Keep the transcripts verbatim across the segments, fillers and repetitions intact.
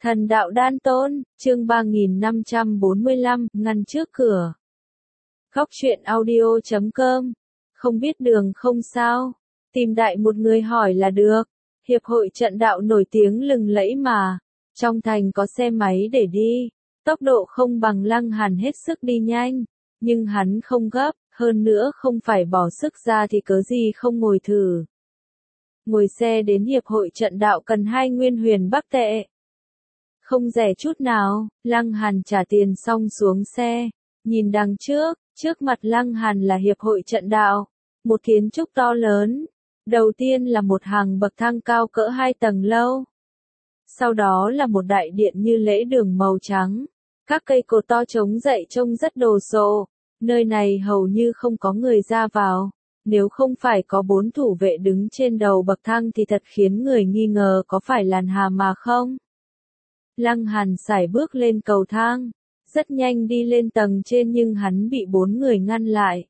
Thần đạo đan tôn, chương ba nghìn năm trăm bốn mươi lăm, ngăn trước cửa. Góc truyện audio chấm com. Không biết đường không sao. Tìm đại một người hỏi là được. Hiệp hội trận đạo nổi tiếng lừng lẫy mà. Trong thành có xe máy để đi. Tốc độ không bằng Lăng Hàn hết sức đi nhanh. Nhưng hắn không gấp, hơn nữa không phải bỏ sức ra thì cớ gì không ngồi thử. Ngồi xe đến hiệp hội trận đạo cần hai nguyên huyền bắc tệ. Không rẻ chút nào, Lăng Hàn trả tiền xong xuống xe, nhìn đằng trước, trước mặt Lăng Hàn là hiệp hội trận đạo, một kiến trúc to lớn, đầu tiên là một hàng bậc thang cao cỡ hai tầng lâu, sau đó là một đại điện như lễ đường màu trắng, các cây cột to trống dậy trông rất đồ sộ, nơi này hầu như không có người ra vào, nếu không phải có bốn thủ vệ đứng trên đầu bậc thang thì thật khiến người nghi ngờ có phải làn hà mà không. Lăng Hàn sải bước lên cầu thang, rất nhanh đi lên tầng trên nhưng hắn bị bốn người ngăn lại.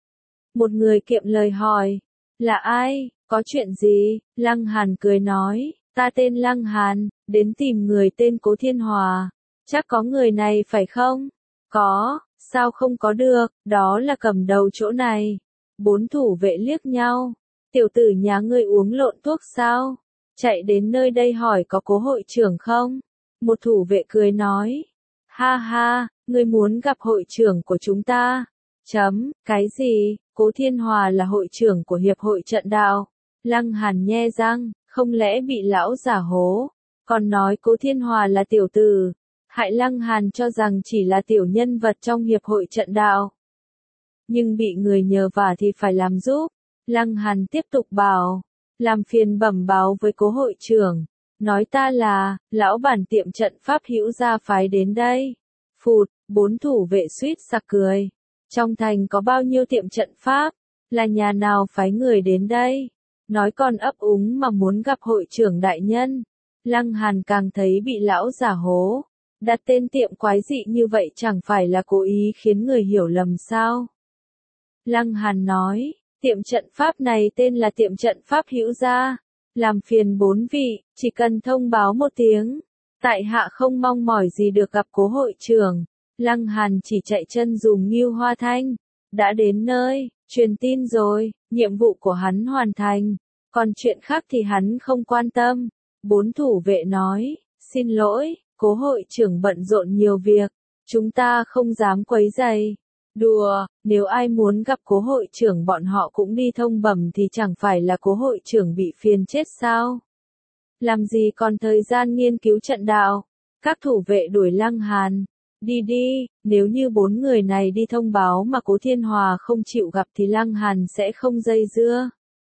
Một người kiệm lời hỏi, là ai, có chuyện gì? Lăng Hàn cười nói, ta tên Lăng Hàn, đến tìm người tên Cố Thiên Hòa, chắc có người này phải không? Có, sao không có được, đó là cầm đầu chỗ này. Bốn thủ vệ liếc nhau, tiểu tử nhà ngươi uống lộn thuốc sao? Chạy đến nơi đây hỏi có Cố hội trưởng không? Một thủ vệ cười nói, ha ha, ngươi muốn gặp hội trưởng của chúng ta. Chấm, cái gì, Cố Thiên Hòa là hội trưởng của hiệp hội trận đạo. Lăng Hàn nhe răng, không lẽ bị lão giả hố, còn nói Cố Thiên Hòa là tiểu tử, hại Lăng Hàn cho rằng chỉ là tiểu nhân vật trong hiệp hội trận đạo. Nhưng bị người nhờ vả thì phải làm giúp. Lăng Hàn tiếp tục bảo, làm phiền bẩm báo với Cố hội trưởng. Nói ta là, lão bản tiệm trận pháp hữu gia phái đến đây. Phụt, bốn thủ vệ suýt sặc cười. Trong thành có bao nhiêu tiệm trận pháp, là nhà nào phái người đến đây? Nói còn ấp úng mà muốn gặp hội trưởng đại nhân. Lăng Hàn càng thấy bị lão giả hố. Đặt tên tiệm quái dị như vậy chẳng phải là cố ý khiến người hiểu lầm sao? Lăng Hàn nói, tiệm trận pháp này tên là tiệm trận pháp hữu gia. Làm phiền bốn vị, chỉ cần thông báo một tiếng. Tại hạ không mong mỏi gì được gặp Cố hội trưởng. Lăng Hàn chỉ chạy chân dùng Ngưu Hoa Thanh. Đã đến nơi, truyền tin rồi, nhiệm vụ của hắn hoàn thành. Còn chuyện khác thì hắn không quan tâm. Bốn thủ vệ nói, xin lỗi, Cố hội trưởng bận rộn nhiều việc. Chúng ta không dám quấy rầy. Đùa, nếu ai muốn gặp Cố hội trưởng bọn họ cũng đi thông bẩm thì chẳng phải là Cố hội trưởng bị phiền chết sao? Làm gì còn thời gian nghiên cứu trận đạo? Các thủ vệ đuổi Lăng Hàn. Đi đi, nếu như bốn người này đi thông báo mà Cố Thiên Hòa không chịu gặp thì Lăng Hàn sẽ không dây dưa.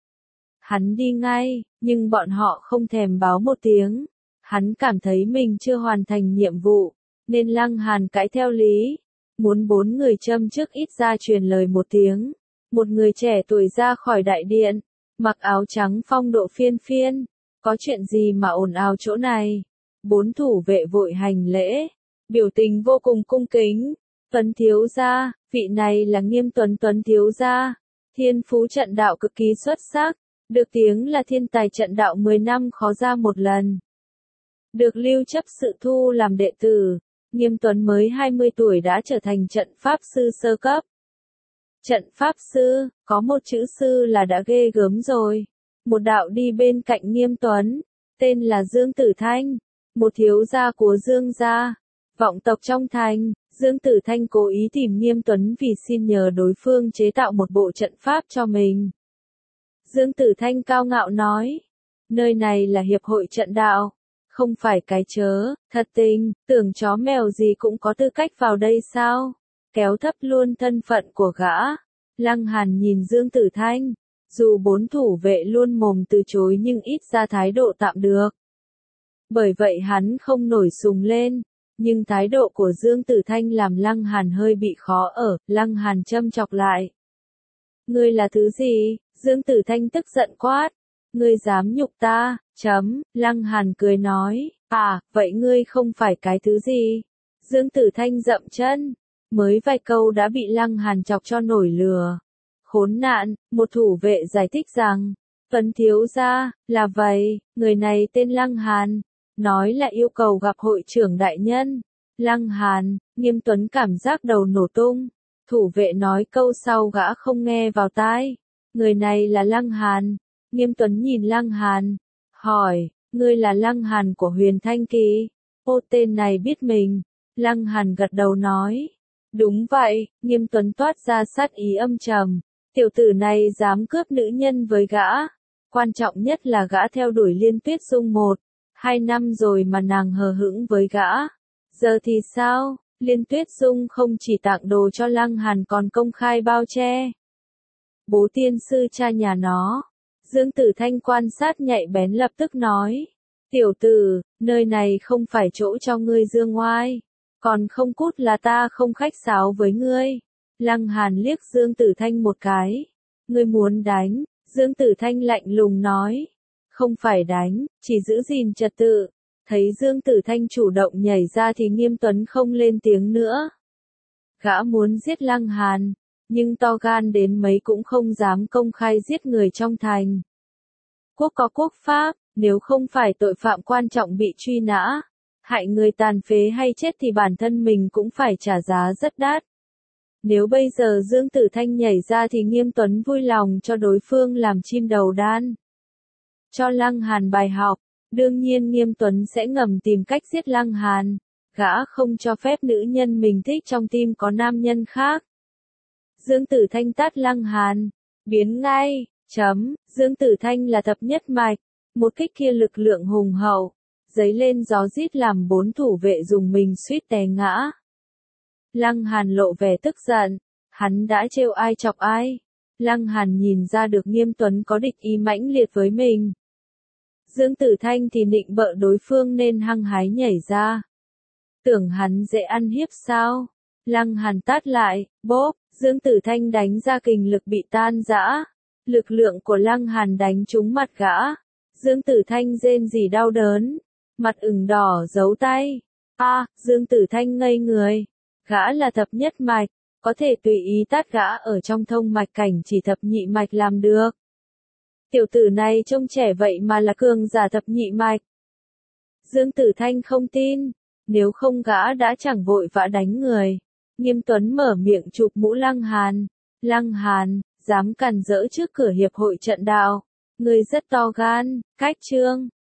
Hắn đi ngay, nhưng bọn họ không thèm báo một tiếng. Hắn cảm thấy mình chưa hoàn thành nhiệm vụ, nên Lăng Hàn cãi theo lý. Muốn bốn người châm trước ít ra truyền lời một tiếng. Một người trẻ tuổi ra khỏi đại điện, mặc áo trắng phong độ phiên phiên. Có chuyện gì mà ồn ào chỗ này? Bốn thủ vệ vội hành lễ, biểu tình vô cùng cung kính. Tuấn thiếu gia, vị này là Nghiêm Tuấn Tuấn thiếu gia. Thiên phú trận đạo cực kỳ xuất sắc, được tiếng là thiên tài trận đạo mười năm khó ra một lần. Được lưu chấp sự thu làm đệ tử. Nghiêm Tuấn mới hai mươi tuổi đã trở thành trận pháp sư sơ cấp. Trận pháp sư, có một chữ sư là đã ghê gớm rồi. Một đạo đi bên cạnh Nghiêm Tuấn, tên là Dương Tử Thanh, một thiếu gia của Dương gia, vọng tộc trong thành. Dương Tử Thanh cố ý tìm Nghiêm Tuấn vì xin nhờ đối phương chế tạo một bộ trận pháp cho mình. Dương Tử Thanh cao ngạo nói, nơi này là hiệp hội trận đạo. Không phải cái chớ, thật tình, tưởng chó mèo gì cũng có tư cách vào đây sao? Kéo thấp luôn thân phận của gã. Lăng Hàn nhìn Dương Tử Thanh, dù bốn thủ vệ luôn mồm từ chối nhưng ít ra thái độ tạm được. Bởi vậy hắn không nổi sùng lên, nhưng thái độ của Dương Tử Thanh làm Lăng Hàn hơi bị khó ở. Lăng Hàn châm chọc lại. Ngươi là thứ gì? Dương Tử Thanh tức giận quát. Ngươi dám nhục ta, chấm, Lăng Hàn cười nói, à, vậy ngươi không phải cái thứ gì? Dương Tử Thanh dậm chân, mới vài câu đã bị Lăng Hàn chọc cho nổi lửa. Khốn nạn, một thủ vệ giải thích rằng, Tuấn thiếu gia, là vậy, người này tên Lăng Hàn, nói là yêu cầu gặp hội trưởng đại nhân. Lăng Hàn, Nghiêm Tuấn cảm giác đầu nổ tung. Thủ vệ nói câu sau gã không nghe vào tai. Người này là Lăng Hàn. Nghiêm Tuấn nhìn Lăng Hàn, hỏi, ngươi là Lăng Hàn của Huyền Thanh Kỳ? Ô, tên này biết mình. Lăng Hàn gật đầu nói, đúng vậy. Nghiêm Tuấn toát ra sát ý âm trầm. Tiểu tử này dám cướp nữ nhân với gã. Quan trọng nhất là gã theo đuổi Liên Tuyết Dung một, hai năm rồi mà nàng hờ hững với gã. Giờ thì sao? Liên Tuyết Dung không chỉ tặng đồ cho Lăng Hàn còn công khai bao che. Bố tiên sư cha nhà nó. Dương Tử Thanh quan sát nhạy bén lập tức nói. Tiểu tử, nơi này không phải chỗ cho ngươi dương ngoai. Còn không cút là ta không khách sáo với ngươi. Lăng Hàn liếc Dương Tử Thanh một cái. Ngươi muốn đánh? Dương Tử Thanh lạnh lùng nói. Không phải đánh, chỉ giữ gìn trật tự. Thấy Dương Tử Thanh chủ động nhảy ra thì Nghiêm Tuấn không lên tiếng nữa. Gã muốn giết Lăng Hàn, nhưng to gan đến mấy cũng không dám công khai giết người trong thành. Quốc có quốc pháp, nếu không phải tội phạm quan trọng bị truy nã, hại người tàn phế hay chết thì bản thân mình cũng phải trả giá rất đắt. Nếu bây giờ Dương Tử Thanh nhảy ra thì Nghiêm Tuấn vui lòng cho đối phương làm chim đầu đan. Cho Lăng Hàn bài học, đương nhiên Nghiêm Tuấn sẽ ngầm tìm cách giết Lăng Hàn. Gã không cho phép nữ nhân mình thích trong tim có nam nhân khác. Dương Tử Thanh tát Lăng Hàn, biến ngay, chấm, Dương Tử Thanh là thập nhất mạch, một kích kia lực lượng hùng hậu, giấy lên gió rít làm bốn thủ vệ dùng mình suýt té ngã. Lăng Hàn lộ vẻ tức giận, hắn đã trêu ai chọc ai. Lăng Hàn nhìn ra được Nghiêm Tuấn có địch ý mãnh liệt với mình. Dương Tử Thanh thì nịnh bợ đối phương nên hăng hái nhảy ra. Tưởng hắn dễ ăn hiếp sao? Lăng Hàn tát lại, bốp, Dương Tử Thanh đánh ra kình lực bị tan rã. Lực lượng của Lăng Hàn đánh trúng mặt gã. Dương Tử Thanh rên rỉ đau đớn, mặt ửng đỏ giấu tay. A, à, Dương Tử Thanh ngây người. Gã là thập nhất mạch, có thể tùy ý tát gã ở trong thông mạch cảnh chỉ thập nhị mạch làm được. Tiểu tử này trông trẻ vậy mà là cường giả thập nhị mạch. Dương Tử Thanh không tin, nếu không gã đã chẳng vội vã đánh người. Nghiêm Tuấn mở miệng chụp mũ Lăng Hàn. Lăng Hàn, dám càn rỡ trước cửa hiệp hội trận đạo. Ngươi rất to gan, cách chương.